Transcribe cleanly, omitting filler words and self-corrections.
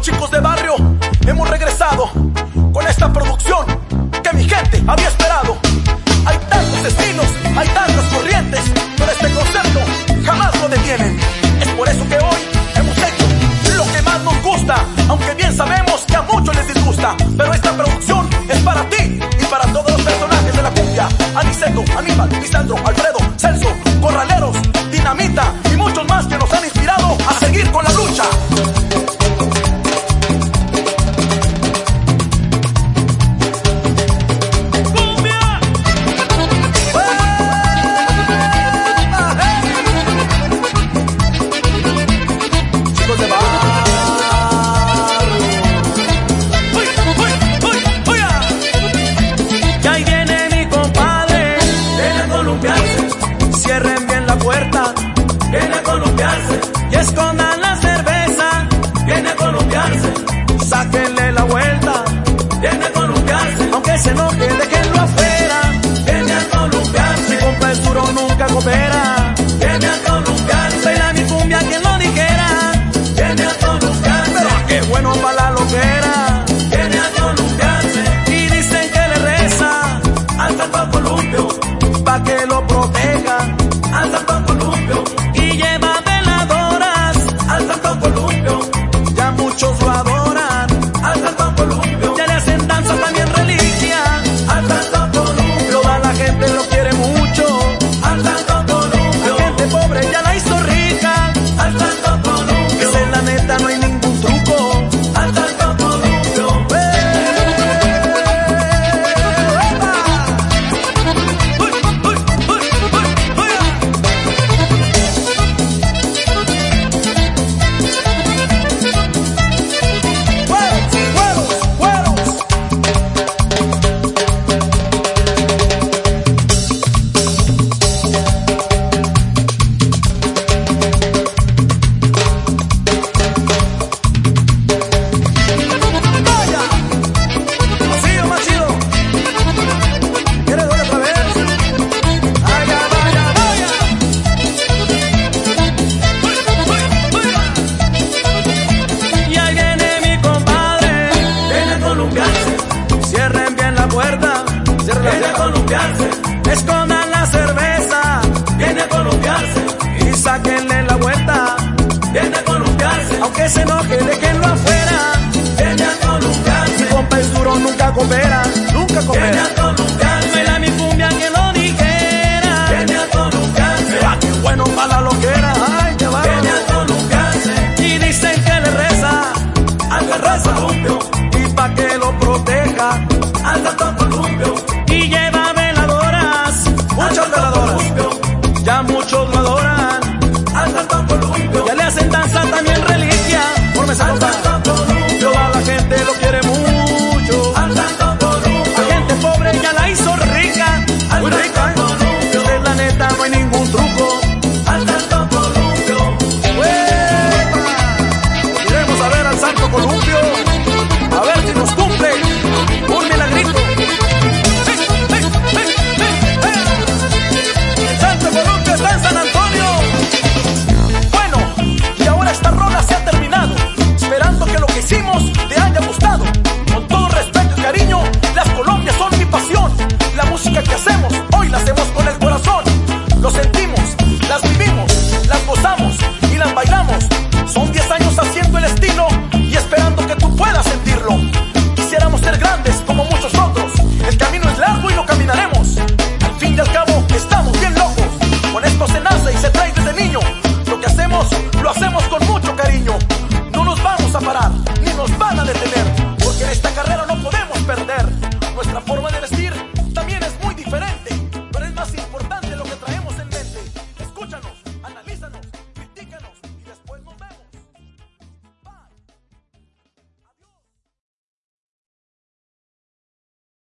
chicos de barrio hemos regresado con esta producción que mi gente había esperado. Hay tantos estilos, hay tantas corrientes, pero este concepto jamás lo detienen. Es por eso que hoy hemos hecho lo que más nos gusta, aunque bien sabemos que a muchos les disgusta. Pero esta producción es para ti y para todos los personajes de la cumbia: Aniceto, Aníbal, Lisandro, Alfredo, Celso, Corraleros, Dinamita y muchos más que nos han inspirado a seguir con la lucha. Cierren bien la puerta, viene a columpiarse. Y escondan la cerveza, viene a columpiarse. Sáquenle la vuelta, viene a columpiarse. Aunque se enoje, déjenlo afuera, viene a columpiarse. Mi compa es duro, nunca coopera, viene a columpiarse. Baila mi cumbia, quien lo dijera, viene a columpiarse. Pero qué bueno pa' la loquera, viene a columpiarse. Y dicen que le reza al Santo Columpio, pa' que lo proteja al Santo Columpio, y lleva veladoras al Santo Columpio. Ya muchos lo adoran al Santo Columpio, ya le hacen danza, también reliquia al Santo Columpio. Toda la gente lo quiere mucho al Santo Columpio. La gente pobre ya la hizo rica al Santo Columpio. Esa es la neta, no hay ningún truco al Santo Columpio. Cierren bien la puerta, viene a columpiarse. Escondan la cerveza, viene a columpiarse. Y sáquenle la vuelta, viene a columpiarse. Aunque se enoje, déjenlo afuera, viene a columpiarse. Mi compa es duro, nunca coopera, nunca coopera. Viene a columpiarse. Baila mi cumbia, que lo dijera, viene a columpiarse. Ah, qué bueno pa' la loquera, ay, qué bárbaro. Viene a columpiarse. Y dicen que le reza al Santo Columpio, y pa' que lo proteja al Santo Columpio. Y lleva veladoras, muchas veladoras, ya muchos lo adoran al Santo Columpio. Ya le hacen danza, también reliquia, por mesa al Santo Columpio. Toda la gente lo quiere mucho al Santo Columpio. La gente pobre ya la hizo rica, muy rica, Columpio. Esa es la neta, no hay ningún truco al Santo Columpio. ¡Uepa! Iremos a ver al Santo Columpio, a ver si nos